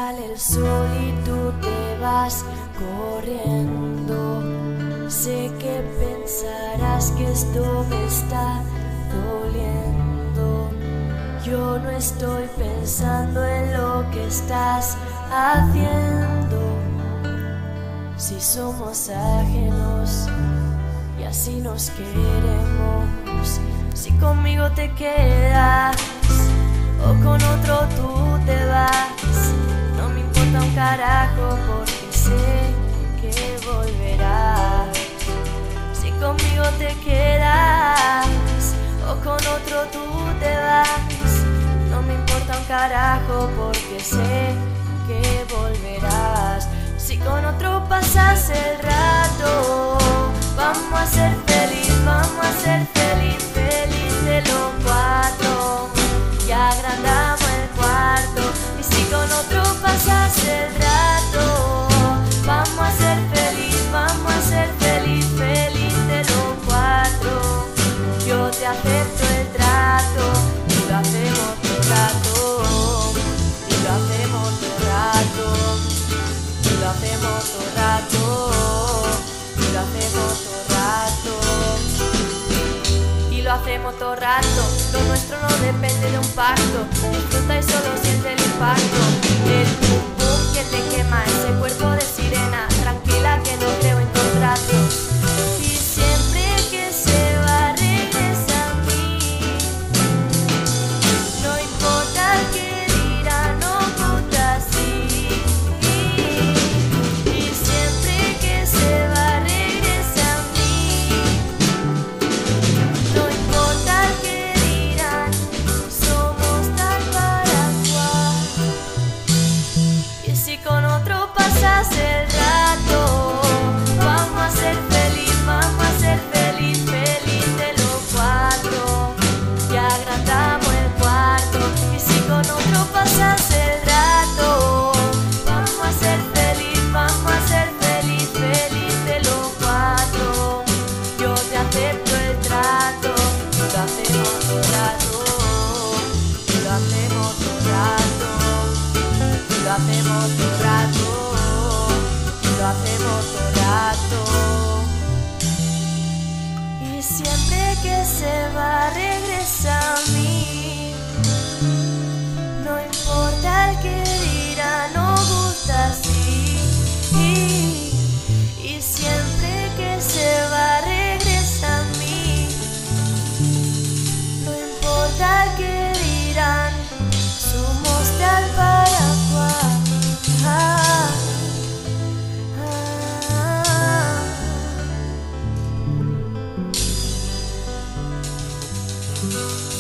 Sale el sol y tú te vas corriendo. Sé que pensarás que esto me está doliendo. Yo no estoy pensando en lo que estás haciendo. Si somos ajenos y así nos queremos. Si conmigo te quedas o con otro tú te vas, no me importa un carajo porque sé que volverás. Si conmigo te quedas o con otro tú te vas, no me importa un carajo porque sé que volverás. Si con otro pasas el rato, vamos a ser feliz, vamos a ser feliz, feliz de los cuatro. Y agrandamos el cuarto. Y si con otro pasas el rato, vamos a ser feliz, vamos a ser feliz, feliz de los cuatro. Yo te acepto el trato y lo hacemos todo el rato. Y lo hacemos todo el rato. Y lo hacemos todo el rato. Y lo hacemos todo el rato. Y lo hacemos todo el rato. Lo nuestro no depende de un pacto. Disfruta y solo siente el impacto. El pum pum que te quema ese cuerpo de sirena. Tranquila que no creo en contratos. Y siempre que se va regresa a mí. No importa el que dirá, no gusta así. Y siempre que se va regresa a mí. No importa el que dirán, somos tal para cual. Y si con otro pasas el rato, vamos a ser feliz, vamos a ser feliz, feliz de los cuatro. Y agrandamos el cuarto. Y si con otro pasas el rato, vamos a ser feliz, vamos a ser feliz, feliz de los cuatro. Yo te acepto el trato, y lo hacemos todo el rato. Y lo hacemos todo el rato. Y lo hacemos todo el rato. Y lo hacemos todo el rato. Y siempre que se va regresa a mí. No importa el que dirá, no gusta así. Y siempre que se va regresa a mí. No importa el que dirán, somos tal para cual. Ah.